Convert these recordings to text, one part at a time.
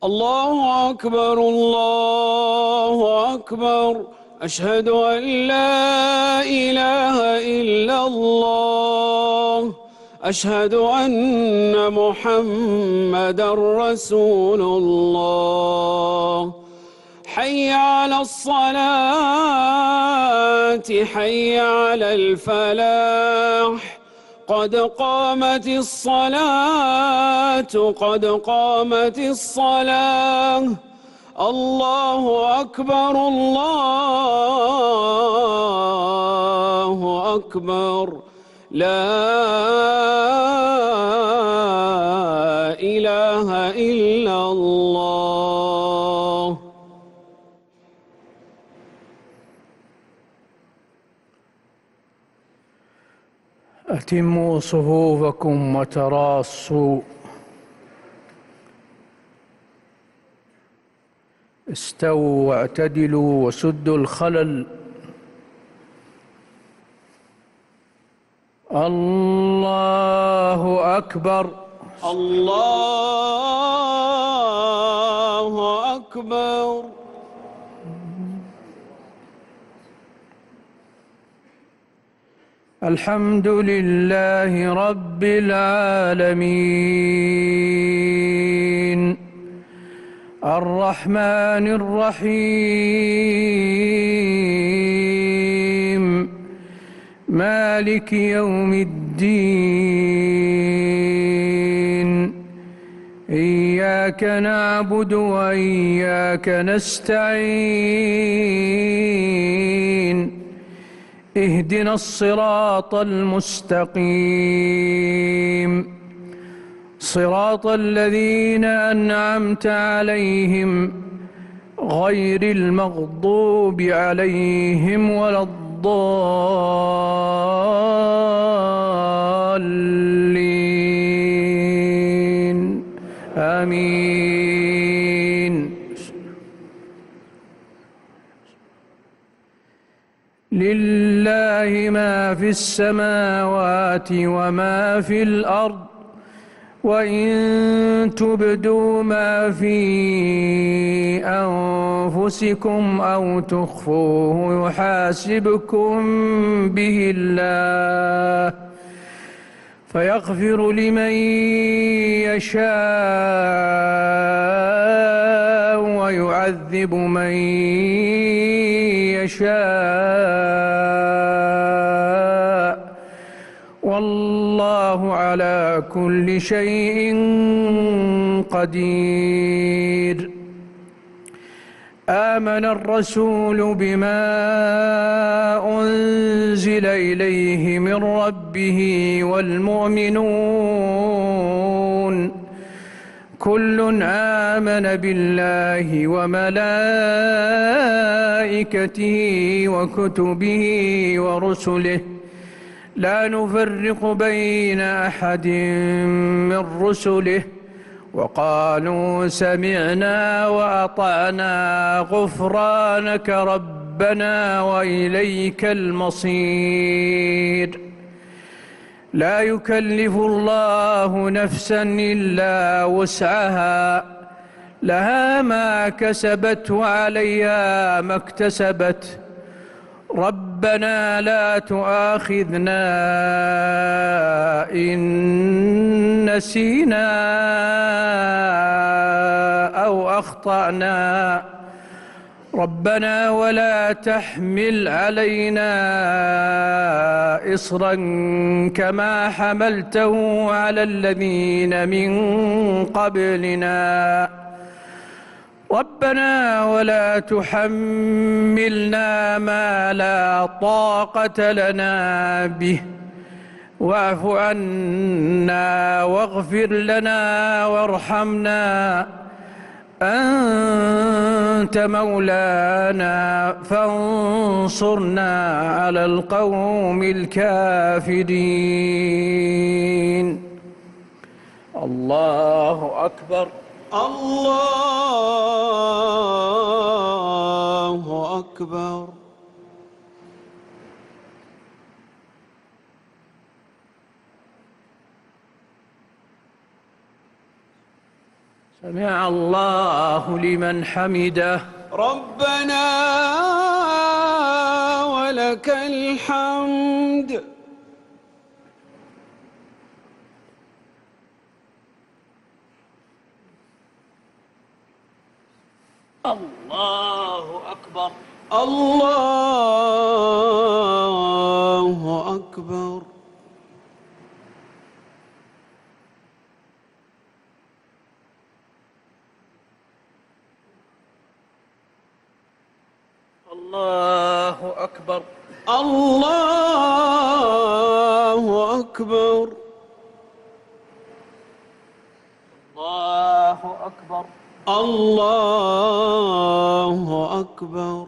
الله أكبر الله أكبر. أشهد أن لا إله إلا الله. أشهد أن محمدًا رسول الله. حي على الصلاة حي على الفلاح. قد قامت الصلاة قد قامت الصلاة. الله أكبر الله أكبر. لا إله إلا الله. أتموا صفوفكم وتراصوا. استووا واعتدلوا وسدوا الخلل. الله أكبر. الله أكبر. الحمد لله رب العالمين الرحمن الرحيم مالك يوم الدين. إياك نعبد وإياك نستعين. اهدنا الصراط المستقيم صراط الذين أنعمت عليهم غير المغضوب عليهم ولا الضالين. آمين. لله ما في السماوات وما في الأرض وإن تبدوا ما في أنفسكم أو تخفوه يحاسبكم به الله فيغفر لمن يشاء ويعذب من يشاء والله على كل شيء قدير. آمن الرسول بما أنزل إليه من ربه والمؤمنون كل آمن بالله وملائكته وكتبه ورسله لا نفرق بين أحد من رسله وقالوا سمعنا وأطعنا غفرانك ربنا وإليك المصير. لا يكلف الله نفسا إلا وسعها لها ما كسبت وعليها ما اكتسبت ربنا لا تؤاخذنا إن نسينا أو أخطأنا ربنا ولا تحمل علينا إصرا كما حملته على الذين من قبلنا ربنا ولا تحملنا ما لا طاقة لنا به واعف عنا واغفر لنا وارحمنا أنت مولانا فانصرنا على القوم الكافرين. الله أكبر. الله أكبر. سمع الله لمن حمده. ربنا ولك الحمد. الله أكبر. الله أكبر. الله أكبر. الله أكبر. الله أكبر. الله أكبر.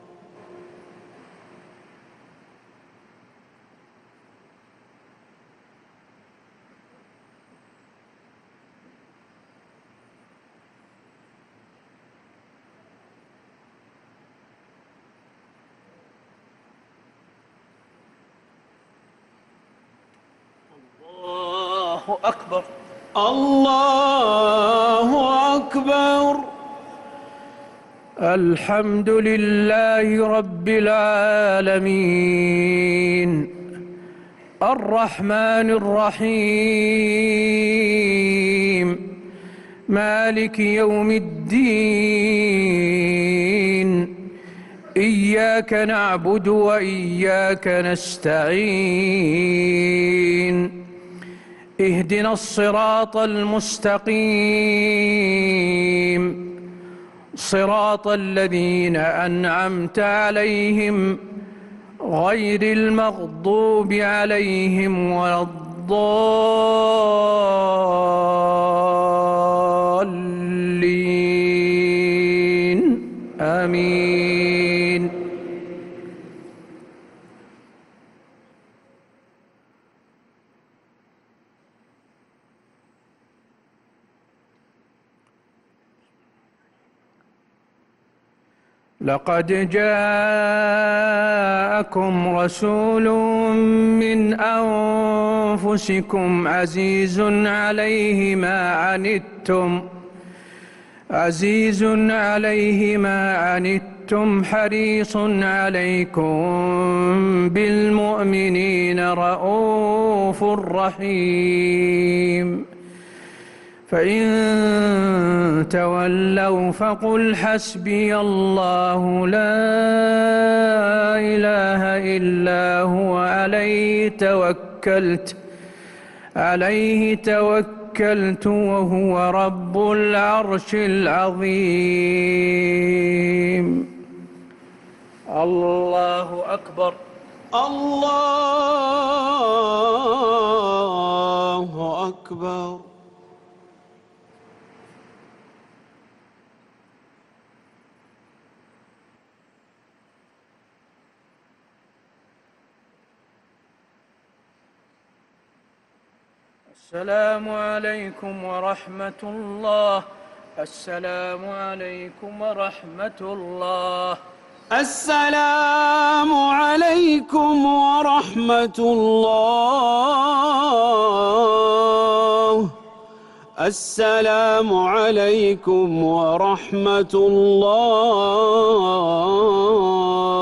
الله أكبر. الله أكبر. الحمد لله رب العالمين الرحمن الرحيم مالك يوم الدين إياك نعبد وإياك نستعين اهدنا الصراط المستقيم صراط الذين أنعمت عليهم غير المغضوب عليهم ولا الضالين آمين. لقد جاءكم رسول من أنفسكم عزيز عليه ما عنتم حريص عليكم بالمؤمنين رءوف رحيم. فإن تولوا فقل حسبي الله لا إله إلا هو عليه توكلت وهو رب العرش العظيم. الله أكبر. الله أكبر. السلام عليكم ورحمة الله. السلام عليكم ورحمة الله. السلام عليكم ورحمة الله. السلام عليكم ورحمة الله.